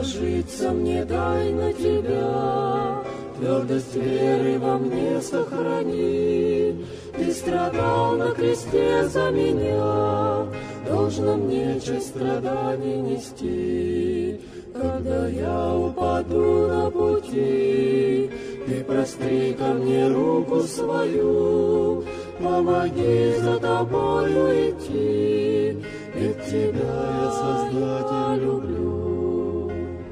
положиться мне дай на тебя, твердость веры во мне сохрани. Ты страдал на кресте за меня, должно мне часть страданий нести. Когда я упаду на пути, ты простри ко мне руку свою, помоги за тобою идти, ведь тебя я, Создатель, люблю.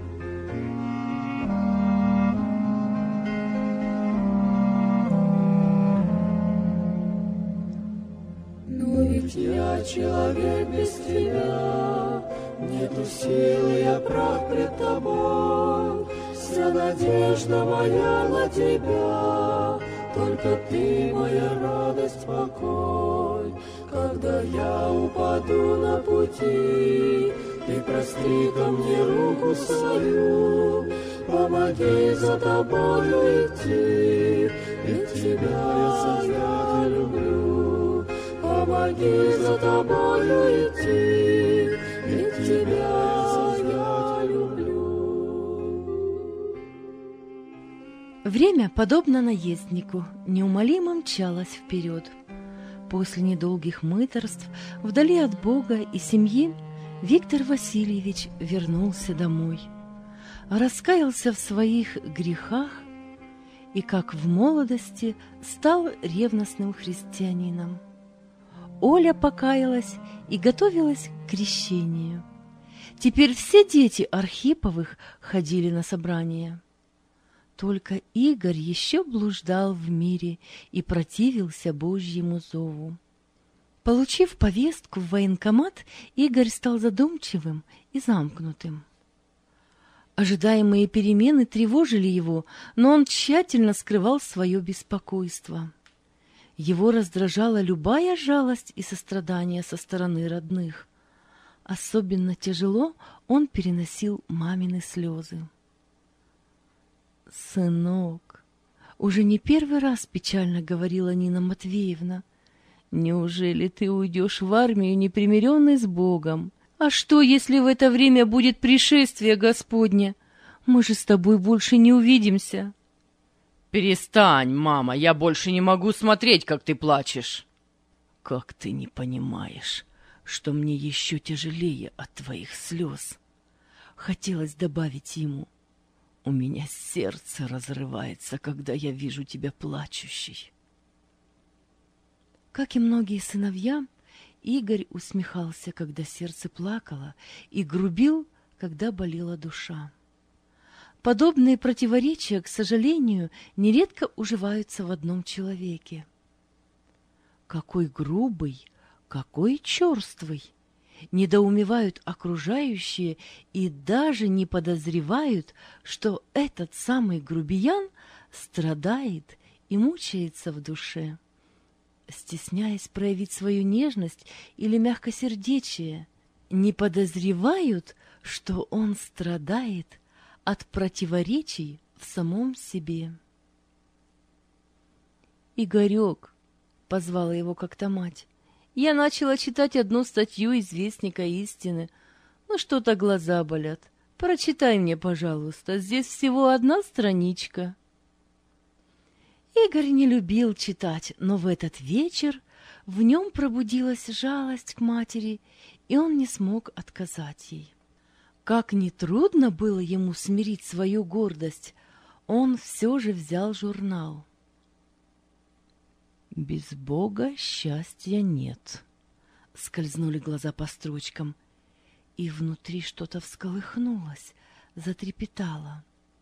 Но ведь я человек без тебя, нету силы, я прав пред тобой. Вся надежда моя на тебя, только ты моя радость, покой. Когда я упаду на пути, ты простри ко мне руку свою, помоги за тобою идти, ведь тебя я, Создатель, люблю. Помоги за тобою идти, ведь тебя я люблю. Время, подобно наезднику, неумолимо мчалось вперед. После недолгих мытарств, вдали от Бога и семьи, Виктор Васильевич вернулся домой. Раскаялся в своих грехах и, как в молодости, стал ревностным христианином. Оля покаялась и готовилась к крещению. Теперь все дети Архиповых ходили на собрания. Только Игорь еще блуждал в мире и противился Божьему зову. Получив повестку в военкомат, Игорь стал задумчивым и замкнутым. Ожидаемые перемены тревожили его, но он тщательно скрывал свое беспокойство. Его раздражала любая жалость и сострадание со стороны родных. Особенно тяжело он переносил мамины слезы. «Сынок», — уже не первый раз печально говорила Нина Матвеевна, «неужели ты уйдешь в армию, непримиренный с Богом? А что, если в это время будет пришествие Господне? Мы же с тобой больше не увидимся». «Перестань, мама, я больше не могу смотреть, как ты плачешь». «Как ты не понимаешь, что мне еще тяжелее от твоих слез?» Хотелось добавить ему: «У меня сердце разрывается, когда я вижу тебя плачущей». Как и многие сыновья, Игорь усмехался, когда сердце плакало, и грубил, когда болела душа. Подобные противоречия, к сожалению, нередко уживаются в одном человеке. Какой грубый, какой черствый! Недоумевают окружающие и даже не подозревают, что этот самый грубиян страдает и мучается в душе, стесняясь проявить свою нежность или мягкосердечие, не подозревают, что он страдает от противоречий в самом себе. «Игорек», — позвала его как-то мать, — «я начала читать одну статью из Вестника истины. Ну, что-то глаза болят. Прочитай мне, пожалуйста, здесь всего одна страничка». Игорь не любил читать, но в этот вечер в нем пробудилась жалость к матери, и он не смог отказать ей. Как ни трудно было ему смирить свою гордость, он все же взял журнал. «Без Бога счастья нет», — скользнули глаза по строчкам, и внутри что-то всколыхнулось, затрепетало.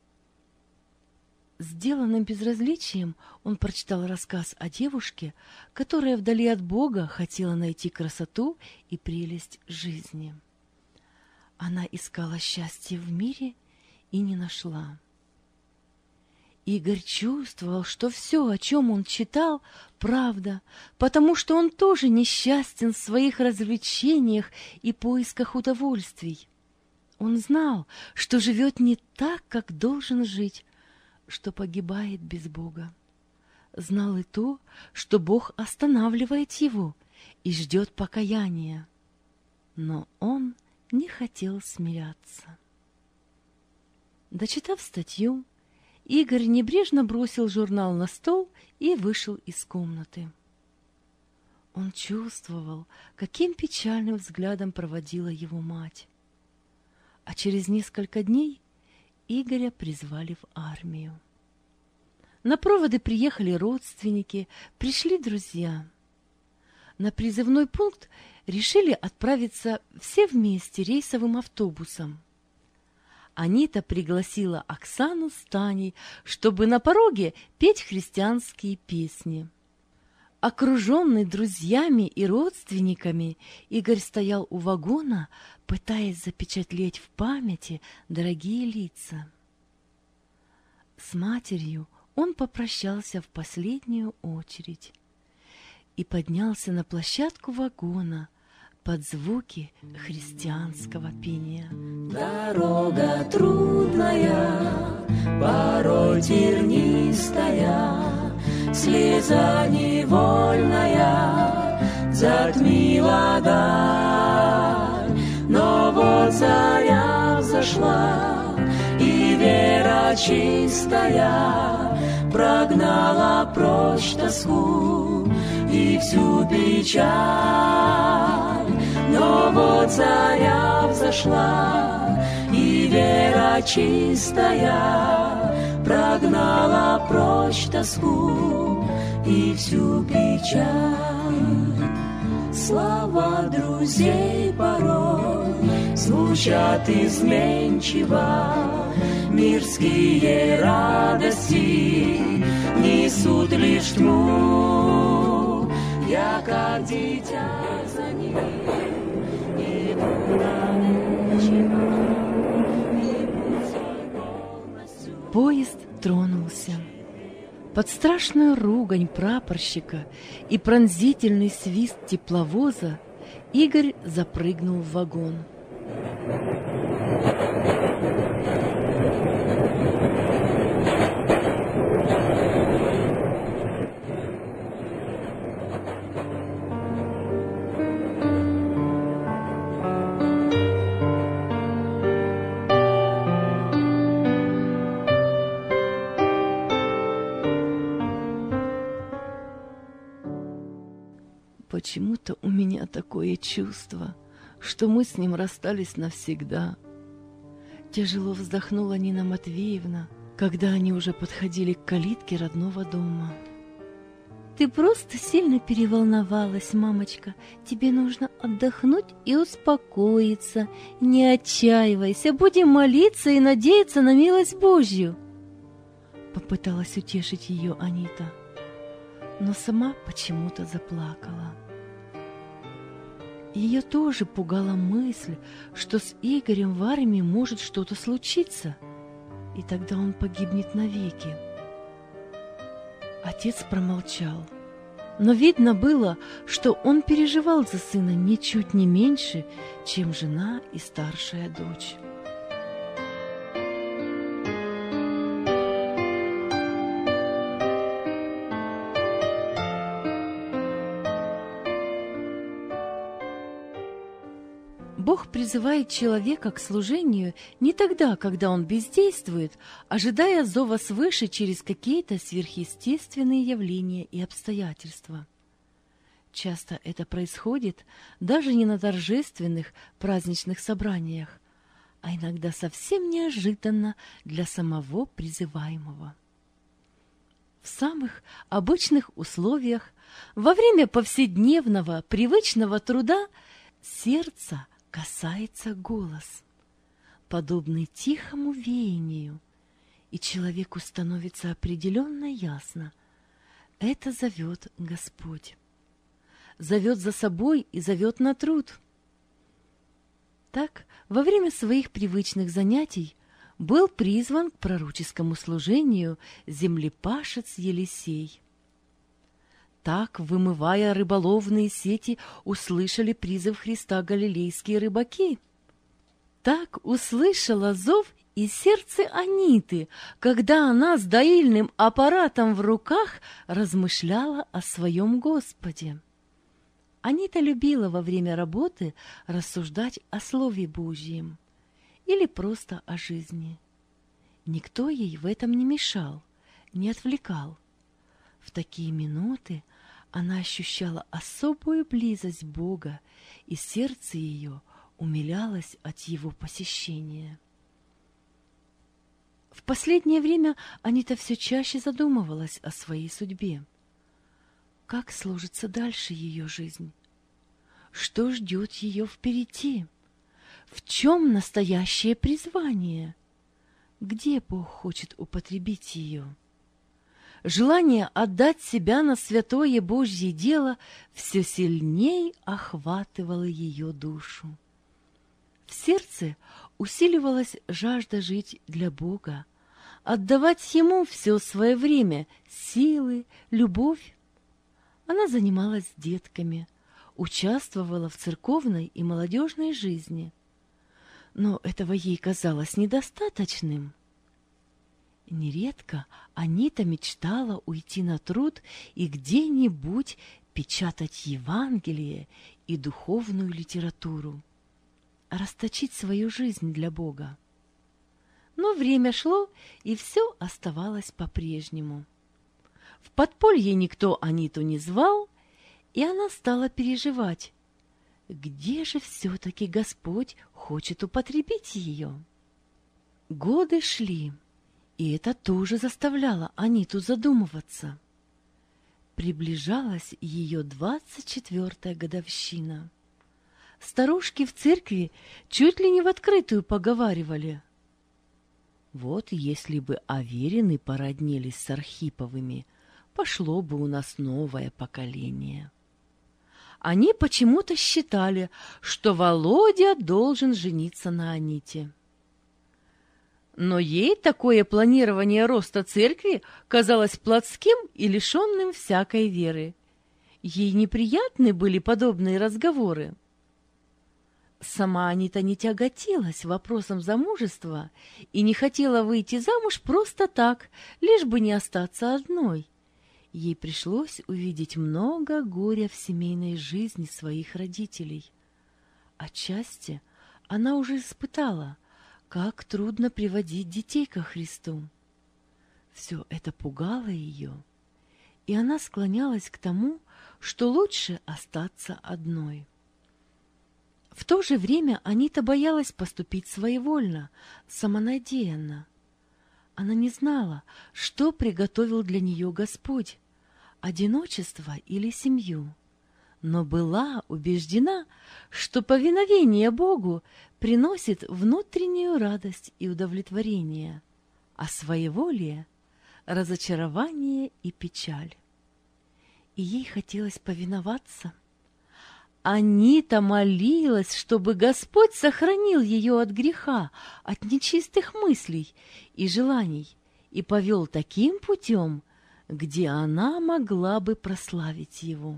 Сделанным безразличием он прочитал рассказ о девушке, которая вдали от Бога хотела найти красоту и прелесть жизни. Она искала счастье в мире и не нашла. Игорь чувствовал, что все, о чем он читал, правда, потому что он тоже несчастен в своих развлечениях и поисках удовольствий. Он знал, что живет не так, как должен жить, что погибает без Бога. Знал и то, что Бог останавливает его и ждет покаяния. Но он не хотел смиряться. Дочитав статью, Игорь небрежно бросил журнал на стол и вышел из комнаты. Он чувствовал, каким печальным взглядом проводила его мать. А через несколько дней Игоря призвали в армию. На проводы приехали родственники, пришли друзья. На призывной пункт решили отправиться все вместе рейсовым автобусом. Анита пригласила Оксану с Таней, чтобы на пороге петь христианские песни. Окруженный друзьями и родственниками, Игорь стоял у вагона, пытаясь запечатлеть в памяти дорогие лица. С матерью он попрощался в последнюю очередь и поднялся на площадку вагона под звуки христианского пения. Дорога трудная, порой тернистая, слеза невольная затмила даль. Но вот заря взошла, и вера чистая прогнала прочь тоску и всю печаль. Но вот заря взошла, и вера чистая прогнала прочь тоску и всю печаль. Слова друзей порой звучат изменчиво, мирские радости несут лишь тьму. Я, как дитя, за ним иду навечно, и путь свой полностью. Поезд тронулся. Под страшную ругань прапорщика и пронзительный свист тепловоза Игорь запрыгнул в вагон. Почему-то у меня такое чувство, что мы с ним расстались навсегда. Тяжело вздохнула Нина Матвеевна, когда они уже подходили к калитке родного дома. Ты просто сильно переволновалась, мамочка. Тебе нужно отдохнуть и успокоиться. Не отчаивайся, будем молиться и надеяться на милость Божью. Попыталась утешить ее Анита, но сама почему-то заплакала. Ее тоже пугала мысль, что с Игорем в армии может что-то случиться, и тогда он погибнет навеки. Отец промолчал, но видно было, что он переживал за сына ничуть не меньше, чем жена и старшая дочь. Бог призывает человека к служению не тогда, когда он бездействует, ожидая зова свыше через какие-то сверхъестественные явления и обстоятельства. Часто это происходит даже не на торжественных праздничных собраниях, а иногда совсем неожиданно для самого призываемого. В самых обычных условиях, во время повседневного привычного труда, сердца касается голос, подобный тихому веянию, и человеку становится определенно ясно — это зовет Господь. Зовет за собой и зовет на труд. Так, во время своих привычных занятий был призван к пророческому служению землепашец Елисей. Так, вымывая рыболовные сети, услышали призыв Христа галилейские рыбаки. Так услышала зов и сердце Аниты, когда она с доильным аппаратом в руках размышляла о своем Господе. Анита любила во время работы рассуждать о Слове Божьем или просто о жизни. Никто ей в этом не мешал, не отвлекал. В такие минуты она ощущала особую близость Бога, и сердце ее умилялось от его посещения. В последнее время Анита все чаще задумывалась о своей судьбе. Как сложится дальше ее жизнь? Что ждет ее впереди? В чем настоящее призвание? Где Бог хочет употребить ее? Желание отдать себя на святое Божье дело все сильней охватывало ее душу. В сердце усиливалась жажда жить для Бога, отдавать Ему все свое время, силы, любовь. Она занималась с детками, участвовала в церковной и молодежной жизни. Но этого ей казалось недостаточным. Нередко Анита мечтала уйти на труд и где-нибудь печатать Евангелие и духовную литературу, расточить свою жизнь для Бога. Но время шло, и все оставалось по-прежнему. В подполье никто Аниту не звал, и она стала переживать, где же все-таки Господь хочет употребить ее. Годы шли, и это тоже заставляло Аниту задумываться. Приближалась ее 24-я годовщина. Старушки в церкви чуть ли не в открытую поговаривали. Вот если бы Аверины породнились с Архиповыми, пошло бы у нас новое поколение. Они почему-то считали, что Володя должен жениться на Аните. Но ей такое планирование роста церкви казалось плотским и лишенным всякой веры. Ей неприятны были подобные разговоры. Сама Анита не тяготилась вопросом замужества и не хотела выйти замуж просто так, лишь бы не остаться одной. Ей пришлось увидеть много горя в семейной жизни своих родителей. Отчасти она уже испытала, как трудно приводить детей ко Христу. Все это пугало ее, и она склонялась к тому, что лучше остаться одной. В то же время Анита боялась поступить своевольно, самонадеянно. Она не знала, что приготовил для нее Господь, одиночество или семью, но была убеждена, что повиновение Богу приносит внутреннюю радость и удовлетворение, а своеволие — разочарование и печаль. И ей хотелось повиноваться. Анита молилась, чтобы Господь сохранил ее от греха, от нечистых мыслей и желаний, и повел таким путем, где она могла бы прославить Его.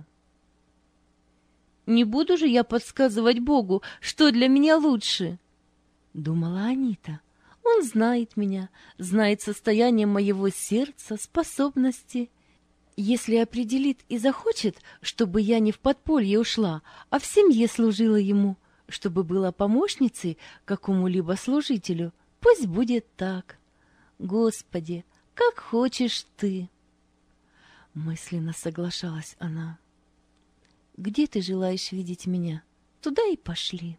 «Не буду же я подсказывать Богу, что для меня лучше», — думала Анита. «Он знает меня, знает состояние моего сердца, способности. Если определит и захочет, чтобы я не в подполье ушла, а в семье служила Ему, чтобы была помощницей какому-либо служителю, пусть будет так. Господи, как хочешь Ты». Мысленно соглашалась она. «Где ты желаешь видеть меня? Туда и пошли».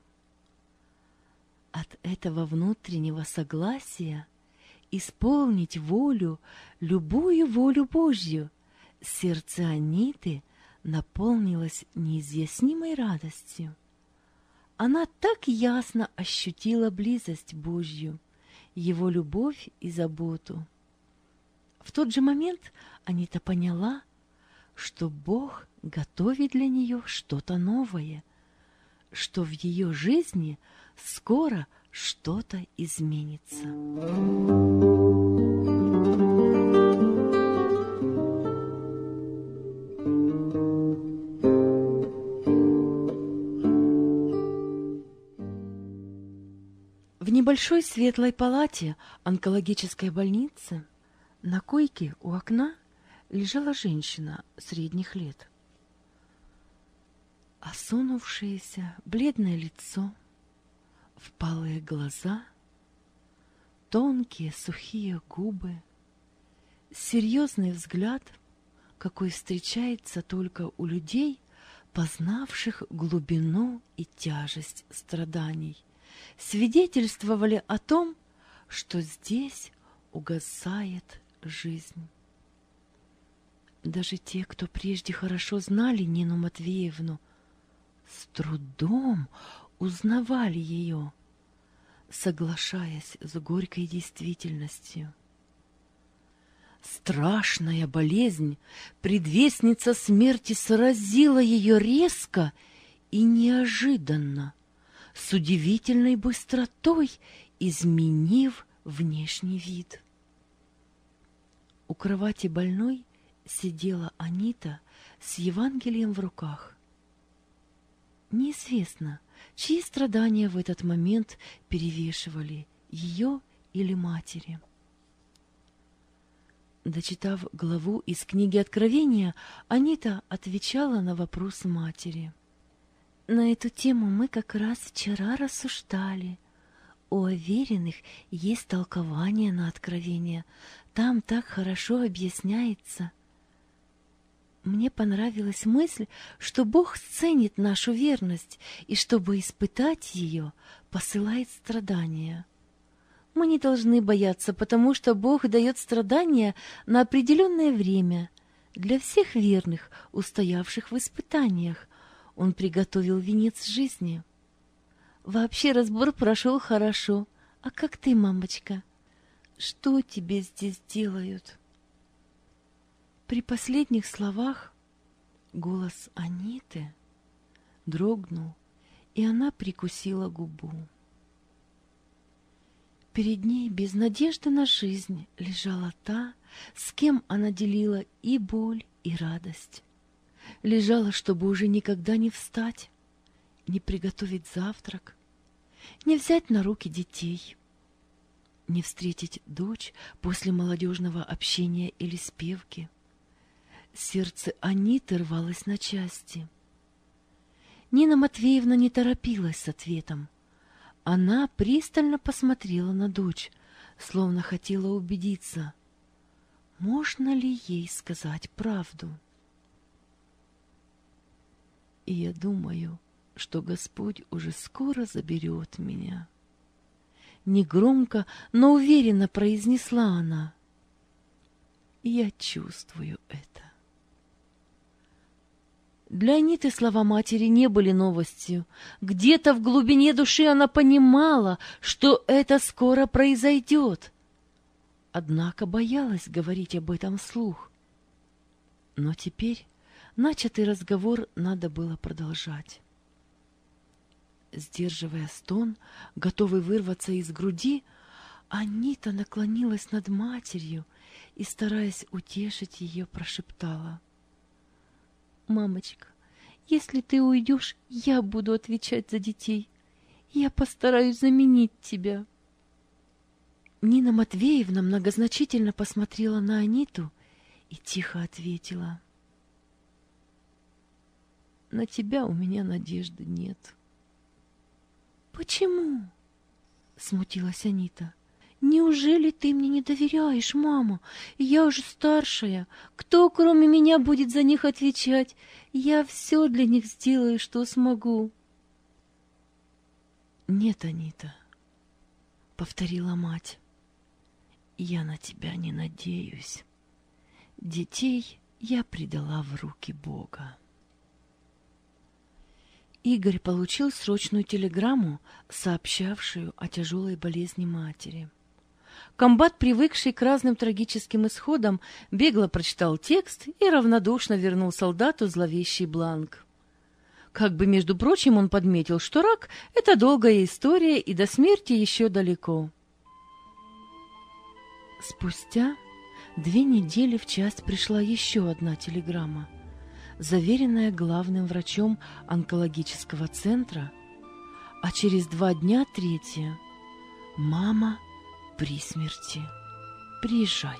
От этого внутреннего согласия исполнить волю, любую волю Божью, сердце Аниты наполнилось неизъяснимой радостью. Она так ясно ощутила близость Божью, Его любовь и заботу. В тот же момент Анита поняла, что Бог готовит для нее что-то новое, что в ее жизни скоро что-то изменится. В небольшой светлой палате онкологической больницы на койке у окна лежала женщина средних лет. Осунувшееся, бледное лицо, впалые глаза, тонкие сухие губы, серьезный взгляд, какой встречается только у людей, познавших глубину и тяжесть страданий, свидетельствовали о том, что здесь угасает жизнь. Даже те, кто прежде хорошо знали Нину Матвеевну, с трудом узнавали ее, соглашаясь с горькой действительностью. Страшная болезнь, предвестница смерти, сразила ее резко и неожиданно, с удивительной быстротой изменив внешний вид. У кровати больной сидела Анита с Евангелием в руках. Неизвестно, чьи страдания в этот момент перевешивали, ее или матери. Дочитав главу из книги Откровения, Анита отвечала на вопрос матери. «На эту тему мы как раз вчера рассуждали. У уверенных есть толкование на Откровение. Там так хорошо объясняется. Мне понравилась мысль, что Бог ценит нашу верность и, чтобы испытать ее, посылает страдания. Мы не должны бояться, потому что Бог дает страдания на определенное время. Для всех верных, устоявших в испытаниях, Он приготовил венец жизни. Вообще разбор прошел хорошо. А как ты, мамочка? Что тебе здесь делают?» При последних словах голос Аниты дрогнул, и она прикусила губу. Перед ней без надежды на жизнь лежала та, с кем она делила и боль, и радость. Лежала, чтобы уже никогда не встать, не приготовить завтрак, не взять на руки детей, не встретить дочь после молодежного общения или спевки. Сердце Аниты рвалось на части. Нина Матвеевна не торопилась с ответом. Она пристально посмотрела на дочь, словно хотела убедиться, можно ли ей сказать правду. «И я думаю, что Господь уже скоро заберет меня». Негромко, но уверенно произнесла она. «Я чувствую это». Для Аниты слова матери не были новостью. Где-то в глубине души она понимала, что это скоро произойдет. Однако боялась говорить об этом вслух. Но теперь начатый разговор надо было продолжать. Сдерживая стон, готовый вырваться из груди, Анита наклонилась над матерью и, стараясь утешить ее, прошептала: «Мамочка, если ты уйдешь, я буду отвечать за детей. Я постараюсь заменить тебя». Нина Матвеевна многозначительно посмотрела на Аниту и тихо ответила: «На тебя у меня надежды нет». «Почему?» — смутилась Анита. «Неужели ты мне не доверяешь, мама? Я уже старшая. Кто, кроме меня, будет за них отвечать? Я все для них сделаю, что смогу». «Нет, Анита», — повторила мать, — «я на тебя не надеюсь. Детей я предала в руки Бога». Игорь получил срочную телеграмму, сообщавшую о тяжелой болезни матери. Комбат, привыкший к разным трагическим исходам, бегло прочитал текст и равнодушно вернул солдату зловещий бланк. Как бы, между прочим, он подметил, что рак — это долгая история и до смерти еще далеко. Спустя 2 недели в часть пришла еще одна телеграмма, заверенная главным врачом онкологического центра, а через 2 дня 3-я: «Мама при смерти. Приезжай».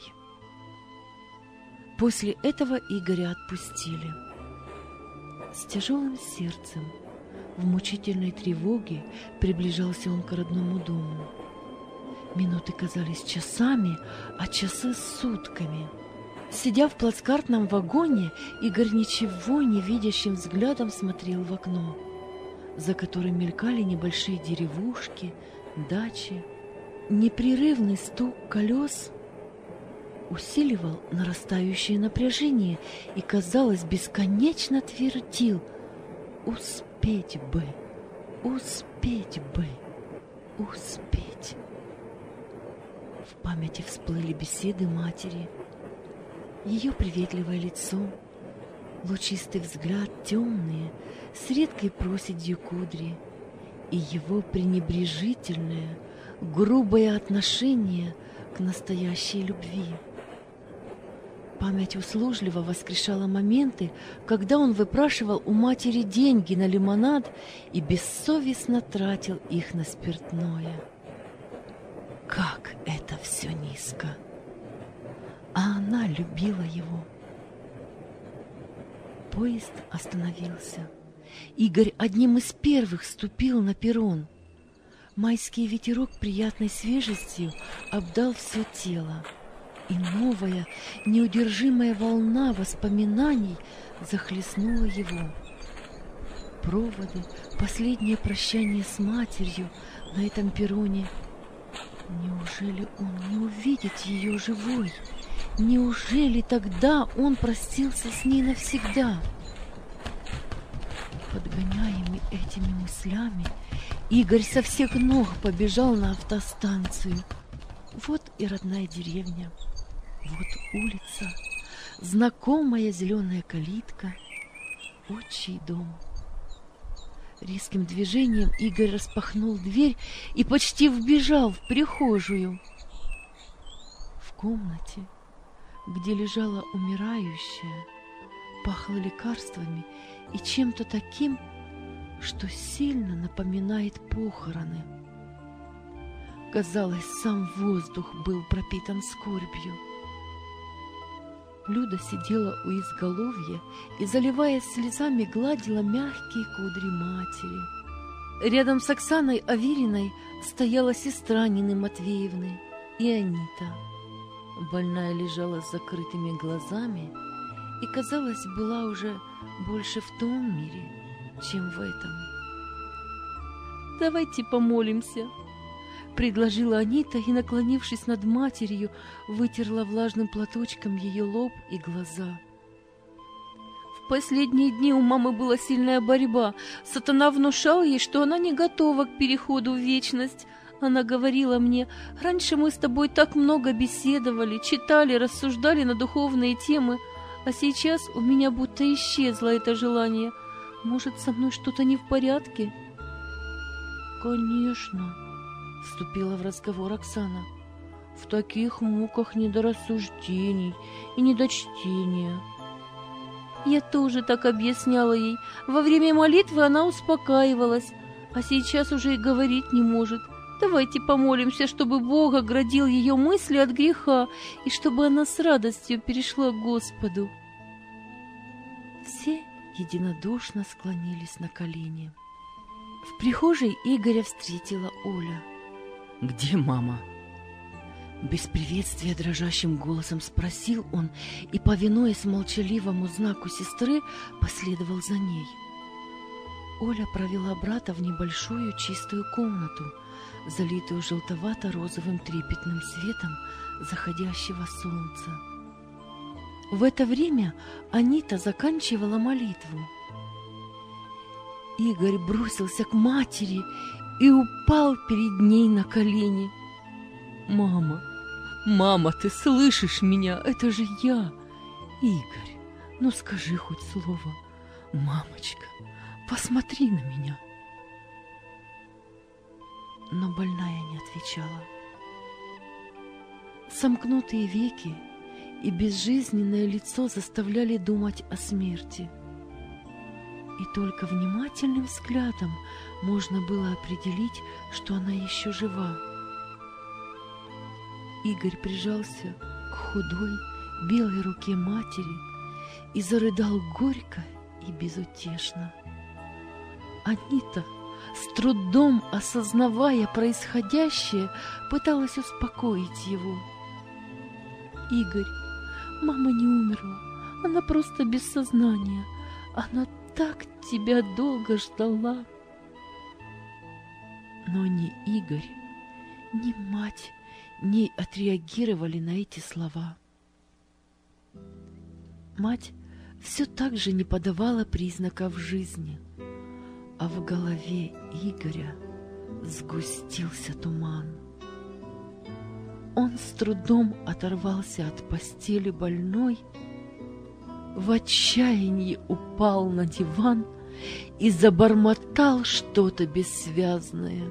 После этого Игоря отпустили. С тяжелым сердцем, в мучительной тревоге приближался он к родному дому. Минуты казались часами, а часы сутками. Сидя в плацкартном вагоне, Игорь ничего не видящим взглядом смотрел в окно, за которым мелькали небольшие деревушки, дачи. Непрерывный стук колес усиливал нарастающее напряжение и, казалось, бесконечно твердил: «Успеть бы, успеть бы, успеть». В памяти всплыли беседы матери, ее приветливое лицо, лучистый взгляд, темные, с редкой проседью кудри, и его пренебрежительное, грубое отношение к настоящей любви. Память услужливо воскрешала моменты, когда он выпрашивал у матери деньги на лимонад и бессовестно тратил их на спиртное. Как это все низко! А она любила его. Поезд остановился. Игорь одним из первых ступил на перрон. Майский ветерок приятной свежестью обдал все тело, и новая, неудержимая волна воспоминаний захлестнула его. Проводы, последнее прощание с матерью на этом перроне. Неужели он не увидит ее живой? Неужели тогда он простился с ней навсегда? Подгоняемый этими мыслями, Игорь со всех ног побежал на автостанцию. Вот и родная деревня, вот улица, знакомая зеленая калитка, отчий дом. Резким движением Игорь распахнул дверь и почти вбежал в прихожую. В комнате, где лежала умирающая, пахло лекарствами и чем-то таким, что сильно напоминает похороны. Казалось, сам воздух был пропитан скорбью. Люда сидела у изголовья и, заливаясь слезами, гладила мягкие кудри матери. Рядом с Оксаной Авериной стояла сестра Нины Матвеевны и Анита. Больная лежала с закрытыми глазами и, казалось, была уже больше в том мире, чем в этом. «Давайте помолимся», — предложила Анита и, наклонившись над матерью, вытерла влажным платочком ее лоб и глаза. В последние дни у мамы была сильная борьба. Сатана внушал ей, что она не готова к переходу в вечность. Она говорила мне: «Раньше мы с тобой так много беседовали, читали, рассуждали на духовные темы, а сейчас у меня будто исчезло это желание. Может, со мной что-то не в порядке?» «Конечно», — вступила в разговор Оксана. «В таких муках не до рассуждений и не до чтения». Я тоже так объясняла ей. Во время молитвы она успокаивалась, а сейчас уже и говорить не может. Давайте помолимся, чтобы Бог оградил ее мысли от греха и чтобы она с радостью перешла к Господу. Все единодушно склонились на колени. В прихожей Игоря встретила Оля. Где мама? Без приветствия дрожащим голосом спросил он и, повинуясь молчаливому знаку сестры, последовал за ней. Оля провела брата в небольшую чистую комнату, залитую желтовато-розовым трепетным светом заходящего солнца. В это время Анита заканчивала молитву. Игорь бросился к матери и упал перед ней на колени. «Мама, мама, ты слышишь меня? Это же я! Игорь, ну скажи хоть слово. Мамочка, посмотри на меня!» Но больная не отвечала. Сомкнутые веки и безжизненное лицо заставляли думать о смерти. И только внимательным взглядом можно было определить, что она еще жива. Игорь прижался к худой, белой руке матери и зарыдал горько и безутешно. Анита с трудом осознавая происходящее, пыталась успокоить его. «Игорь, мама не умерла, она просто без сознания. Она так тебя долго ждала». Но ни Игорь, ни мать не отреагировали на эти слова. Мать все так же не подавала признаков жизни, а в голове Игоря сгустился туман. Он с трудом оторвался от постели больной, в отчаянии упал на диван и забормотал что-то бессвязное.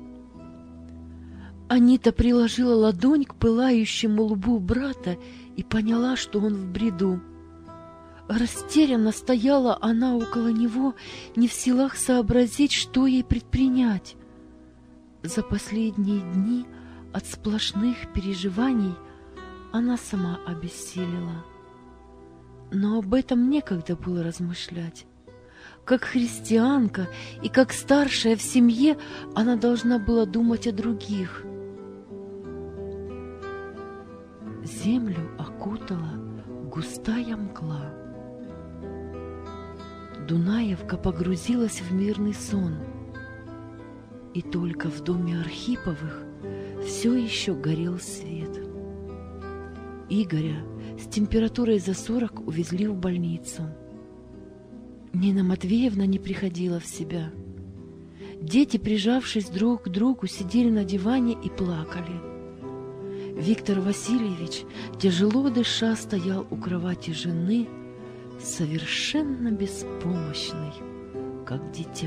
Анита приложила ладонь к пылающему лбу брата и поняла, что он в бреду. Растерянно стояла она около него, не в силах сообразить, что ей предпринять. За последние дни от сплошных переживаний она сама обессилела. Но об этом некогда было размышлять. Как христианка и как старшая в семье она должна была думать о других. Землю окутала густая мгла. Дунаевка погрузилась в мирный сон, и только в доме Архиповых все еще горел свет. Игоря с температурой за 40 увезли в больницу. Нина Матвеевна не приходила в себя. Дети, прижавшись друг к другу, сидели на диване и плакали. Виктор Васильевич, тяжело дыша, стоял у кровати жены, совершенно беспомощный, как дитя.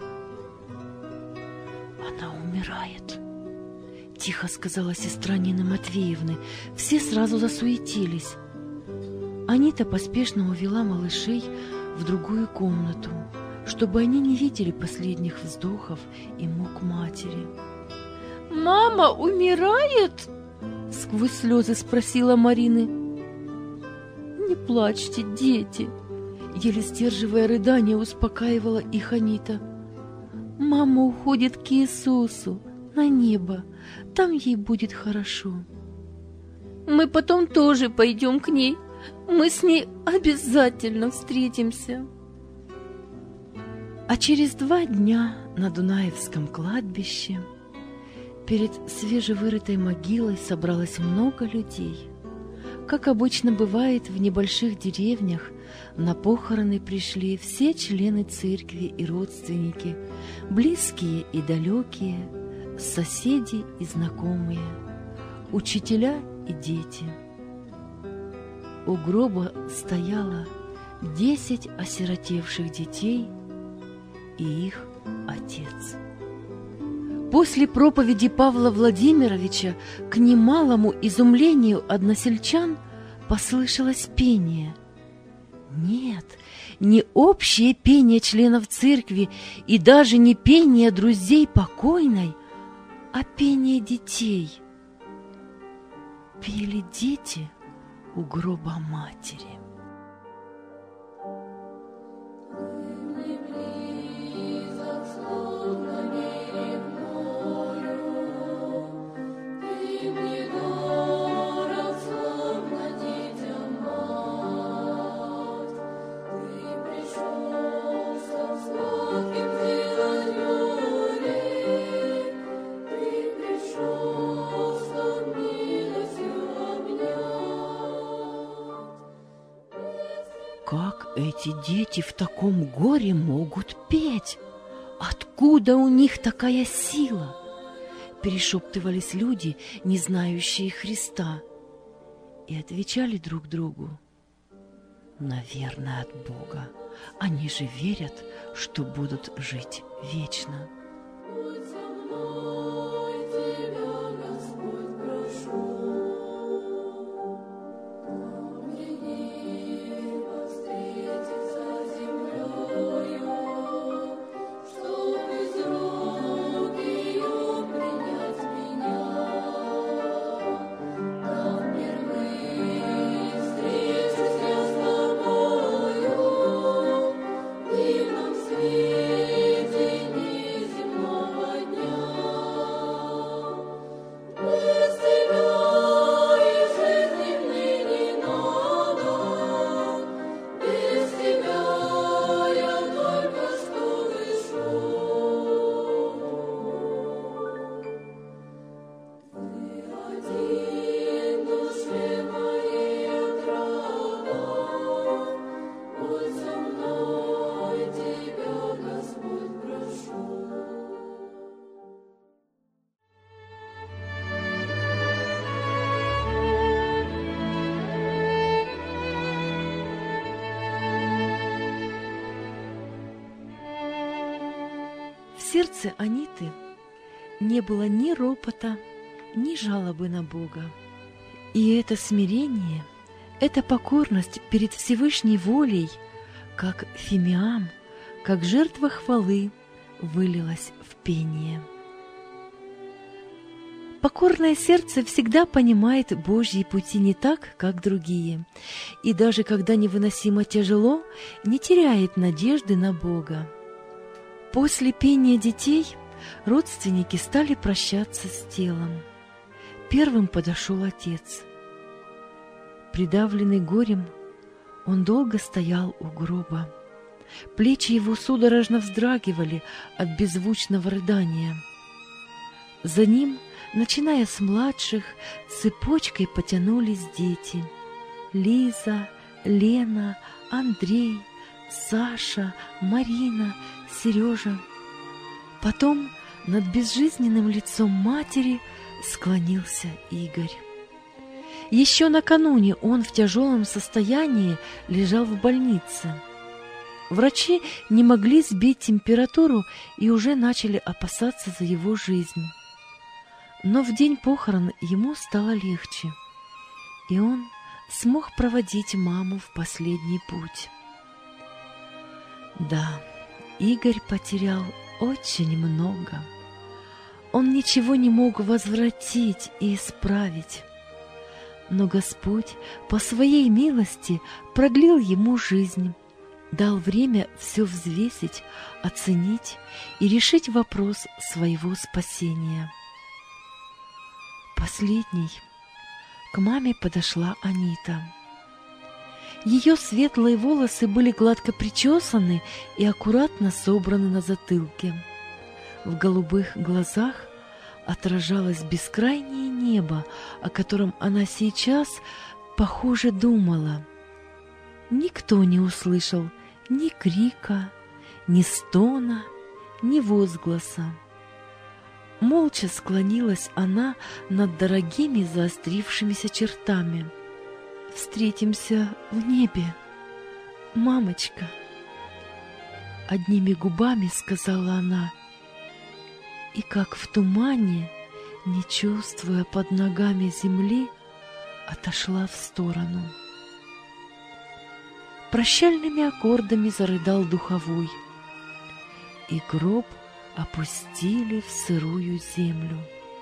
«Она умирает», — тихо сказала сестра Нины Матвеевны. Все сразу засуетились. Анита поспешно увела малышей в другую комнату, чтобы они не видели последних вздохов и мук матери. «Мама умирает?» — сквозь слезы спросила Марина. «Не плачьте, дети!» — еле сдерживая рыдания, успокаивала их Анита. «Мама уходит к Иисусу, на небо, там ей будет хорошо». «Мы потом тоже пойдем к ней, мы с ней обязательно встретимся». А через 2 дня на Дунаевском кладбище перед свежевырытой могилой собралось много людей. Как обычно бывает в небольших деревнях, на похороны пришли все члены церкви и родственники, близкие и далекие, соседи и знакомые, учителя и дети. У гроба стояло 10 осиротевших детей и их отец. После проповеди Павла Владимировича к немалому изумлению односельчан послышалось пение. Нет, не общее пение членов церкви и даже не пение друзей покойной, а пение детей. Пели дети у гроба матери. Как эти дети в таком горе могут петь? Откуда у них такая сила? Перешептывались люди, не знающие Христа, и отвечали друг другу: наверное, от Бога. Они же верят, что будут жить вечно. Свете сердце Аниты не было ни ропота, ни жалобы на Бога. И это смирение, эта покорность перед Всевышней волей, как фимиам, как жертва хвалы, вылилась в пение. Покорное сердце всегда понимает Божьи пути не так, как другие, и даже когда невыносимо тяжело, не теряет надежды на Бога. После пения детей родственники стали прощаться с телом. Первым подошел отец. Придавленный горем, он долго стоял у гроба. Плечи его судорожно вздрагивали от беззвучного рыдания. За ним, начиная с младших, цепочкой потянулись дети. Лиза, Лена, Андрей, Саша, Марина, Сережа. Потом над безжизненным лицом матери склонился Игорь. Еще накануне он в тяжелом состоянии лежал в больнице. Врачи не могли сбить температуру и уже начали опасаться за его жизнь. Но в день похорон ему стало легче, и он смог проводить маму в последний путь. Да, Игорь потерял очень много. Он ничего не мог возвратить и исправить. Но Господь по своей милости продлил ему жизнь, дал время все взвесить, оценить и решить вопрос своего спасения. Последней к маме подошла Анита. Ее светлые волосы были гладко причесаны и аккуратно собраны на затылке. В голубых глазах отражалось бескрайнее небо, о котором она сейчас, похоже, думала. Никто не услышал ни крика, ни стона, ни возгласа. Молча склонилась она над дорогими заострившимися чертами. «Встретимся в небе, мамочка!» Одними губами сказала она, и как в тумане, не чувствуя под ногами земли, отошла в сторону. Прощальными аккордами зарыдал духовой, и гроб опустили в сырую землю.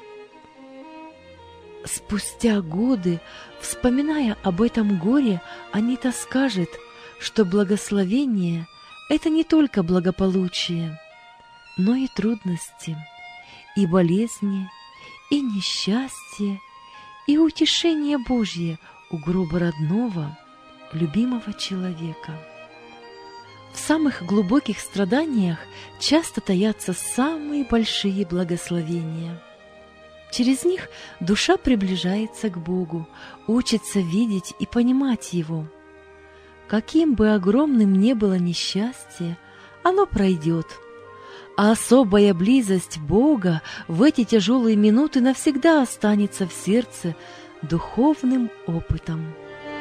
Спустя годы, вспоминая об этом горе, Анита скажет, что благословение — это не только благополучие, но и трудности, и болезни, и несчастье, и утешение Божье у гроба родного, любимого человека. В самых глубоких страданиях часто таятся самые большие благословения. Через них душа приближается к Богу, учится видеть и понимать Его. Каким бы огромным ни было несчастье, оно пройдет, а особая близость Бога в эти тяжелые минуты навсегда останется в сердце духовным опытом.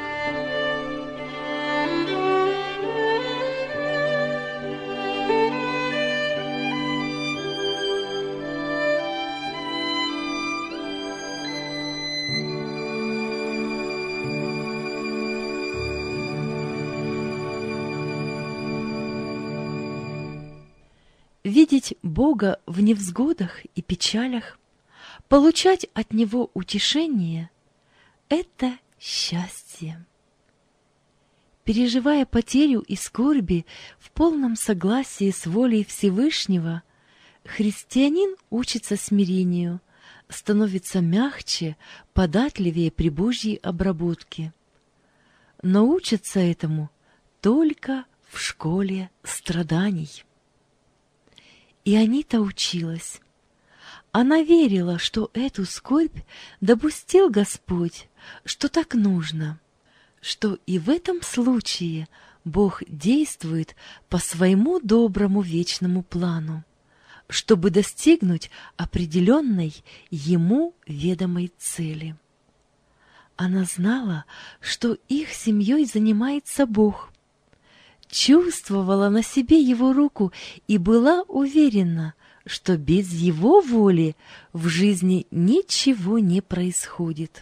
Видеть Бога в невзгодах и печалях, получать от Него утешение — это счастье. Переживая потерю и скорби в полном согласии с волей Всевышнего, христианин учится смирению, становится мягче, податливее при Божьей обработке. Но учится этому только в школе страданий. И Анита училась. Она верила, что эту скорбь допустил Господь, что так нужно, что и в этом случае Бог действует по своему доброму вечному плану, чтобы достигнуть определенной Ему ведомой цели. Она знала, что их семьей занимается Бог, чувствовала на себе Его руку и была уверена, что без его воли в жизни ничего не происходит.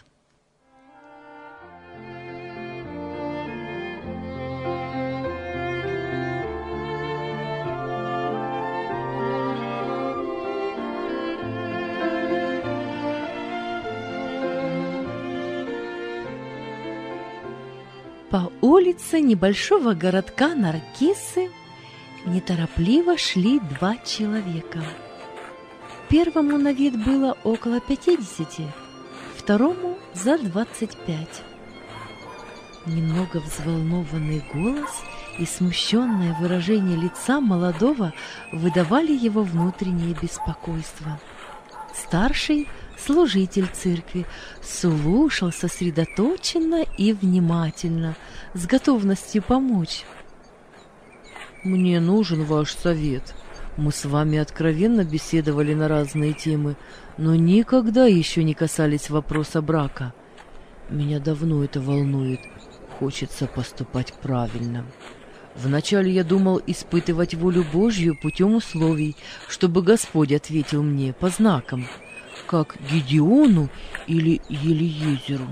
По улице небольшого городка Наркиссы неторопливо шли два человека. Первому на вид было около 50, второму за 25. Немного взволнованный голос и смущенное выражение лица молодого выдавали его внутреннее беспокойство. Старший, служитель церкви, слушал сосредоточенно и внимательно, с готовностью помочь. «Мне нужен ваш совет. Мы с вами откровенно беседовали на разные темы, но никогда еще не касались вопроса брака. Меня давно это волнует. Хочется поступать правильно. Вначале я думал испытывать волю Божью путем условий, чтобы Господь ответил мне по знакам, как Гедеону или Елиезеру».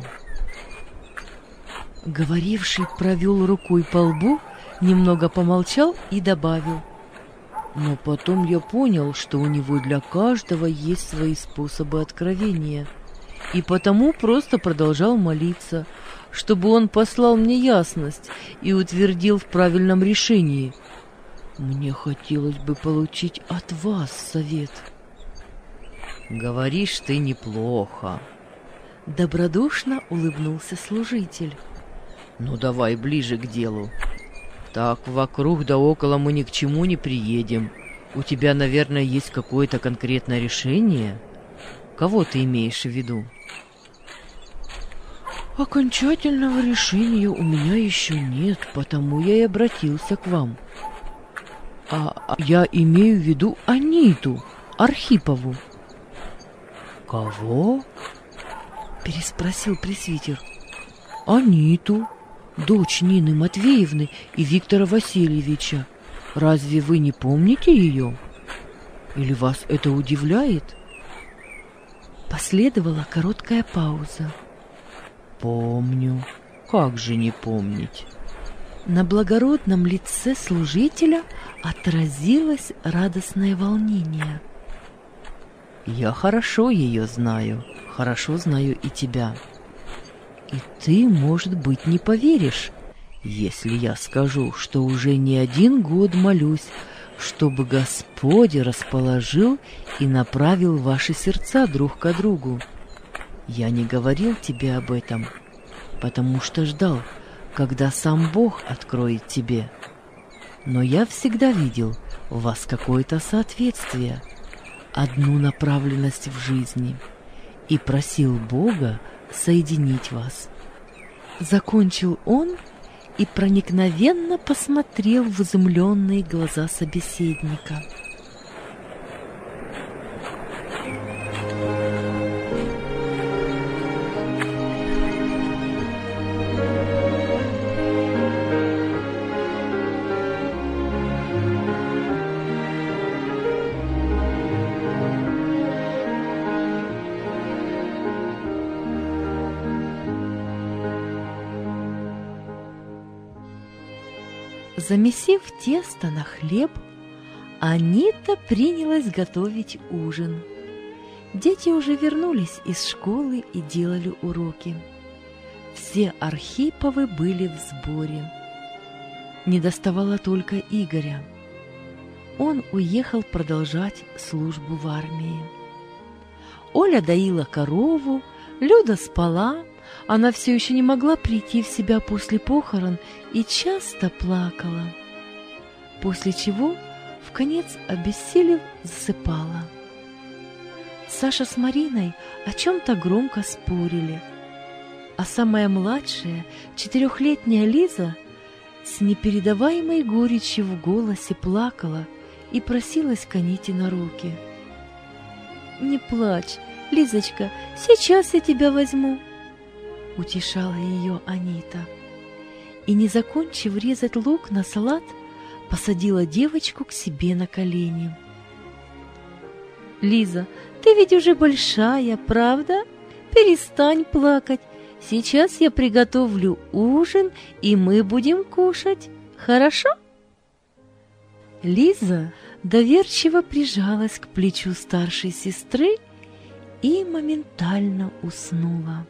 Говоривший провел рукой по лбу, немного помолчал и добавил: «Но потом я понял, что у него для каждого есть свои способы откровения, и потому просто продолжал молиться, чтобы он послал мне ясность и утвердил в правильном решении. Мне хотелось бы получить от вас совет». «Говоришь ты неплохо», — добродушно улыбнулся служитель. «Ну давай ближе к делу. Так вокруг да около мы ни к чему не приедем. У тебя, наверное, есть какое-то конкретное решение? Кого ты имеешь в виду?» «Окончательного решения у меня еще нет, потому я и обратился к вам. Я имею в виду Аниту Архипову». «Кого?» — переспросил пресвитер. «Аниту, дочь Нины Матвеевны и Виктора Васильевича. Разве вы не помните ее? Или вас это удивляет?» Последовала короткая пауза. «Помню. Как же не помнить?» На благородном лице служителя отразилось радостное волнение. «Я хорошо ее знаю, хорошо знаю и тебя. И ты, может быть, не поверишь, если я скажу, что уже не 1 год молюсь, чтобы Господь расположил и направил ваши сердца друг к другу. Я не говорил тебе об этом, потому что ждал, когда сам Бог откроет тебе. Но я всегда видел в вас какое-то соответствие, одну направленность в жизни, и просил Бога соединить вас». Закончил он и проникновенно посмотрел в изумленные глаза собеседника. Замесив тесто на хлеб, Анита принялась готовить ужин. Дети уже вернулись из школы и делали уроки. Все Архиповы были в сборе. Недоставало только Игоря. Он уехал продолжать службу в армии. Оля доила корову, Люда спала. Она все еще не могла прийти в себя после похорон и часто плакала, после чего, вконец обессилев, засыпала. Саша с Мариной о чем-то громко спорили, а самая младшая, 4-летняя Лиза, с непередаваемой горечью в голосе плакала и просилась к Аните на руки. «Не плачь, Лизочка, сейчас я тебя возьму», — утешала ее Анита. И, не закончив резать лук на салат, посадила девочку к себе на колени. Лиза, ты ведь уже большая, правда? Перестань плакать. Сейчас я приготовлю ужин, и мы будем кушать. Хорошо?» Лиза доверчиво прижалась к плечу старшей сестры и моментально уснула.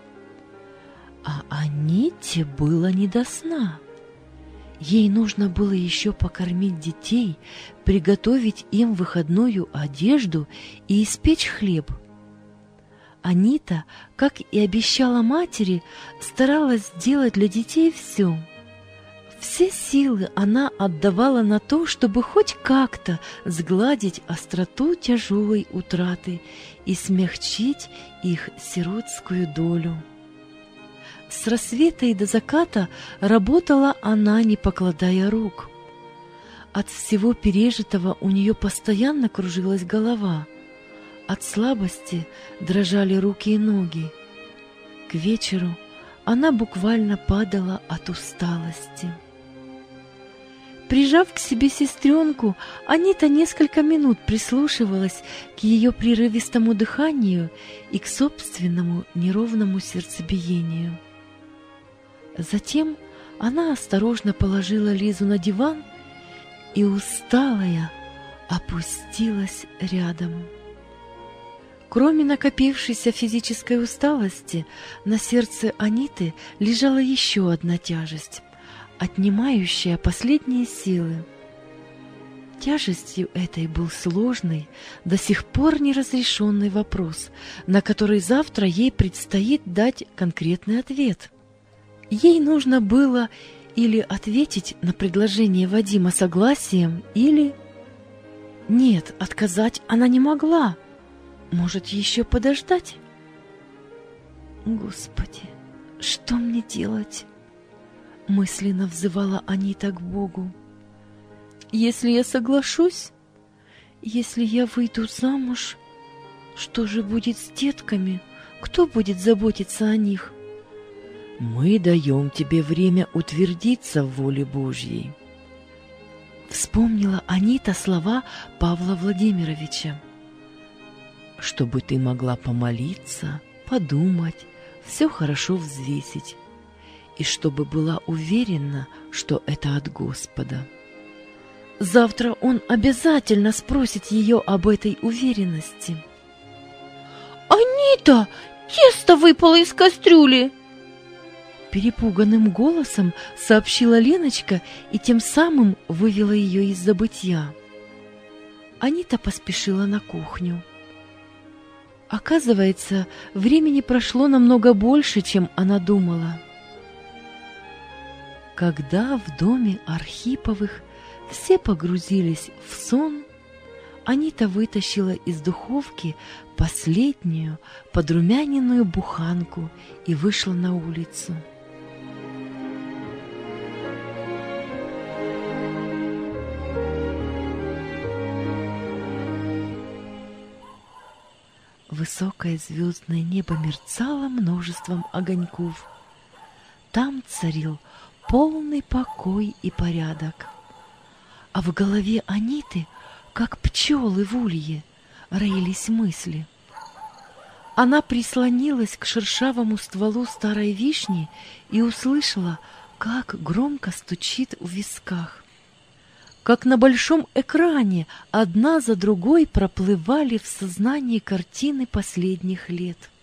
А Аните было не до сна. Ей нужно было еще покормить детей, приготовить им выходную одежду и испечь хлеб. Анита, как и обещала матери, старалась сделать для детей все. Все силы она отдавала на то, чтобы хоть как-то сгладить остроту тяжелой утраты и смягчить их сиротскую долю. С рассвета и до заката работала она, не покладая рук. От всего пережитого у нее постоянно кружилась голова. От слабости дрожали руки и ноги. К вечеру она буквально падала от усталости. Прижав к себе сестренку, Анита несколько минут прислушивалась к ее прерывистому дыханию и к собственному неровному сердцебиению. Затем она осторожно положила Лизу на диван и, усталая, опустилась рядом. Кроме накопившейся физической усталости, на сердце Аниты лежала еще одна тяжесть, отнимающая последние силы. Тяжестью этой был сложный, до сих пор неразрешенный вопрос, на который завтра ей предстоит дать конкретный ответ. Ей нужно было или ответить на предложение Вадима согласием, или... Нет, отказать она не могла. Может, еще подождать? Господи, что мне делать? Мысленно взывала Анита к Богу. Если я соглашусь, если я выйду замуж, что же будет с детками? Кто будет заботиться о них? Мы даем тебе время утвердиться в воле Божьей. Вспомнила Анита слова Павла Владимировича. Чтобы ты могла помолиться, подумать, все хорошо взвесить, и чтобы была уверена, что это от Господа. Завтра он обязательно спросит ее об этой уверенности. «Анита, тесто выпало из кастрюли!» Перепуганным голосом сообщила Леночка и тем самым вывела ее из забытья. Анита поспешила на кухню. Оказывается, времени прошло намного больше, чем она думала. Когда в доме Архиповых все погрузились в сон, Анита вытащила из духовки последнюю подрумяненную буханку и вышла на улицу. Высокое звездное небо мерцало множеством огоньков. Там царил полный покой и порядок. А в голове Аниты, как пчелы в улье, роились мысли. Она прислонилась к шершавому стволу старой вишни и услышала, как громко стучит в висках. Как на большом экране одна за другой проплывали в сознании картины последних лет.